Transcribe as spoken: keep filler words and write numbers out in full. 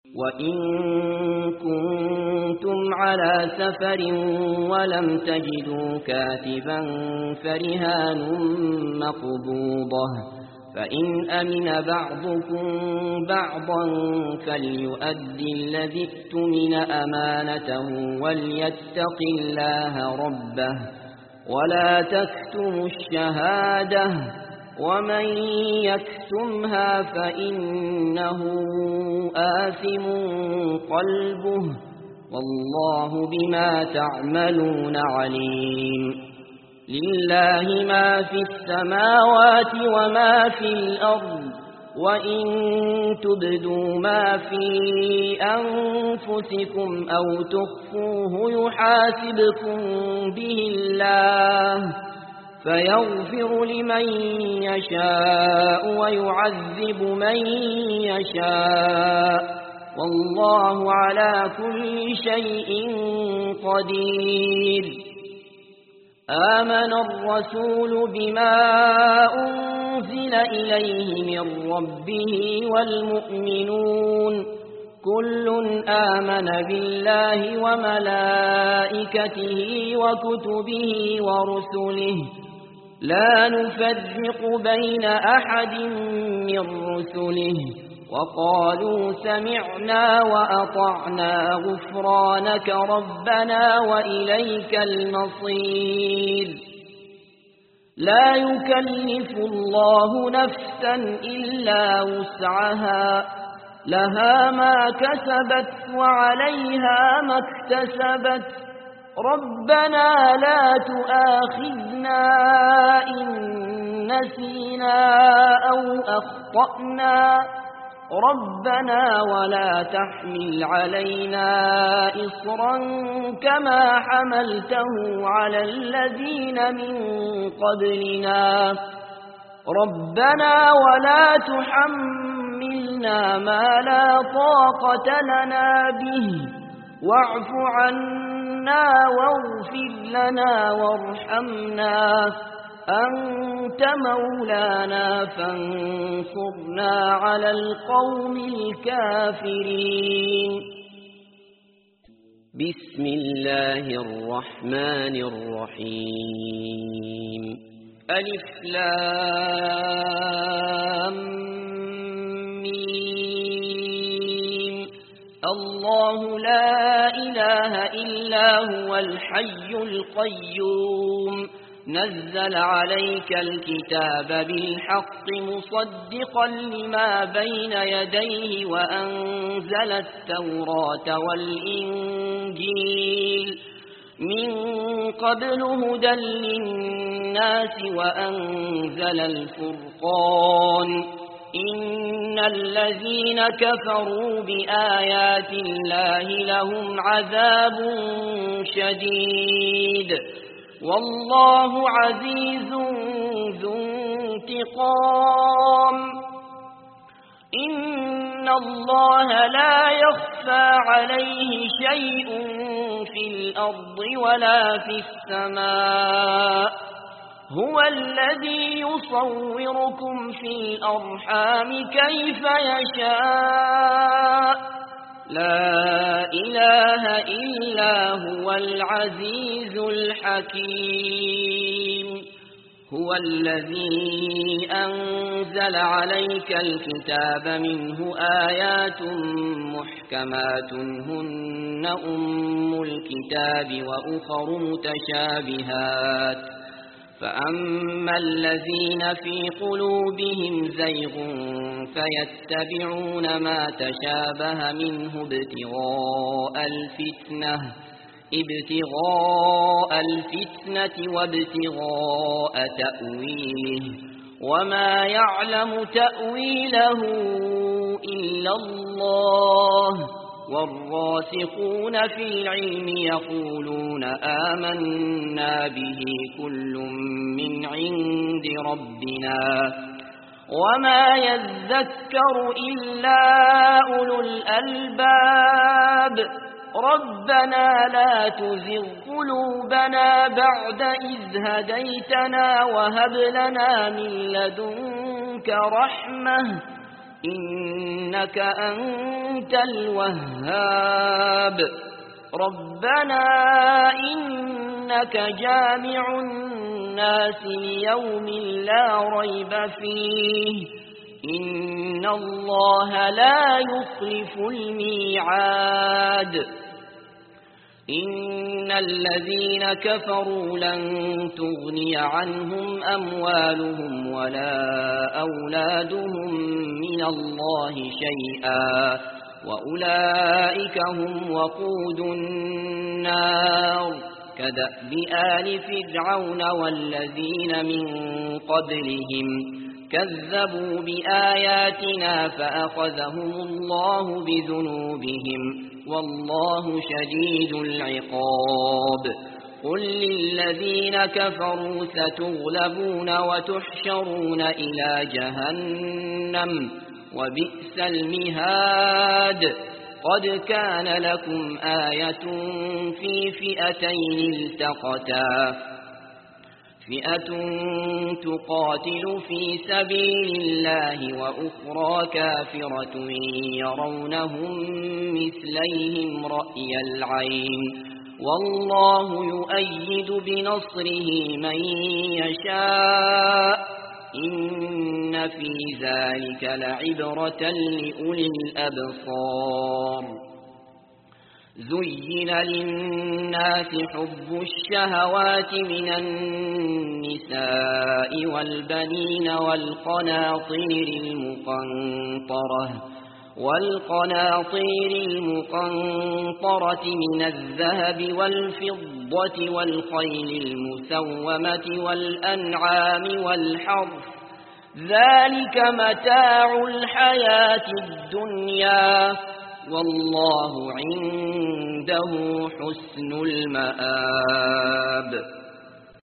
وإن كنتم على سفر ولم تجدوا كاتبا فرهان مقبوضة، فإن أمن بعضكم بعضا فليؤدي الذي اؤتمن أمانته وليتق الله ربه ولا تكتموا الشهادة ومن يكتمها فإنه آثم قلبه والله بما تعملون عليم. لله ما في السماوات وما في الأرض، وإن تبدوا ما في أنفسكم أو تخفوه يحاسبكم به الله فيغفر لمن يشاء ويعذب من يشاء والله على كل شيء قدير. آمن الرسول بما أنزل إليه من ربه والمؤمنون كل آمن بالله وملائكته وكتبه ورسله لا نفرق بين أحد من رسله وقالوا سمعنا وأطعنا غفرانك ربنا وإليك المصير. لا يكلف الله نفسا إلا وسعها لها ما كسبت وعليها ما اكتسبت ربنا لا تؤاخذنا إن نسينا أو أخطأنا ربنا ولا تحمل علينا إصرا كما حملته على الذين من قبلنا ربنا ولا تحملنا ما لا طاقة لنا به واعف عنا واغفر لنا وارحمنا أنت مولانا فانصرنا على القوم الكافرين. بسم الله الرحمن الرحيم. ألف لام ميم. الله لا إله إلا هو الحي القيوم نزل عليك الكتاب بالحق مصدقا لما بين يديه وأنزل التوراة والإنجيل من قبل هدى للناس وأنزل الفرقان إن الذين كفروا بآيات الله لهم عذاب شديد والله عزيز ذو انتقام. إن الله لا يخفى عليه شيء في الأرض ولا في السماء هو الذي يصوركم في الأرحام كيف يشاء لا إله إلا هو العزيز الحكيم. هو الذي أنزل عليك الكتاب منه آيات محكمات هن أم الكتاب وأخر متشابهات فأما الذين في قلوبهم زيغ فيتبعون ما تشابه منه ابتغاء الفتنة ابتغاء الفتنة وابتغاء تأويله وما يعلم تأويله إلا الله والراسخون في العلم يقولون آمنا به كل من عند ربنا وما يذكر إلا أولو الألباب. ربنا لا تزغ قلوبنا بعد إذ هديتنا وهب لنا من لدنك رحمة إنك أنت الوهاب ربنا إنك جامع الناس ليوم لا ريب فيه إن الله لا يخلف الميعاد إن الذين كفروا لن تغني عنهم أموالهم ولا أولادهم من الله شيئا وأولئك هم وقود النار كدأب آل فرعون والذين من قبلهم كذبوا بآياتنا فأخذهم الله بذنوبهم والله شديد العقاب قل للذين كفروا ستغلبون وتحشرون إلى جهنم وبئس المهاد قد كان لكم آية في فئتين التقتا فئة تقاتل في سبيل الله وأخرى كافرة يرونهم مثليهم رأي العين والله يؤيد بنصره من يشاء إن في ذلك لعبرة لأولي الأبصار زين للناس حب الشهوات من النساء والبنين والقناطير المقنطرة والقناطير المقنطرة من الذهب والفضة والخيل المسومة والأنعام والحرث ذلك متاع الحياة الدنيا والله عنده حسن المآب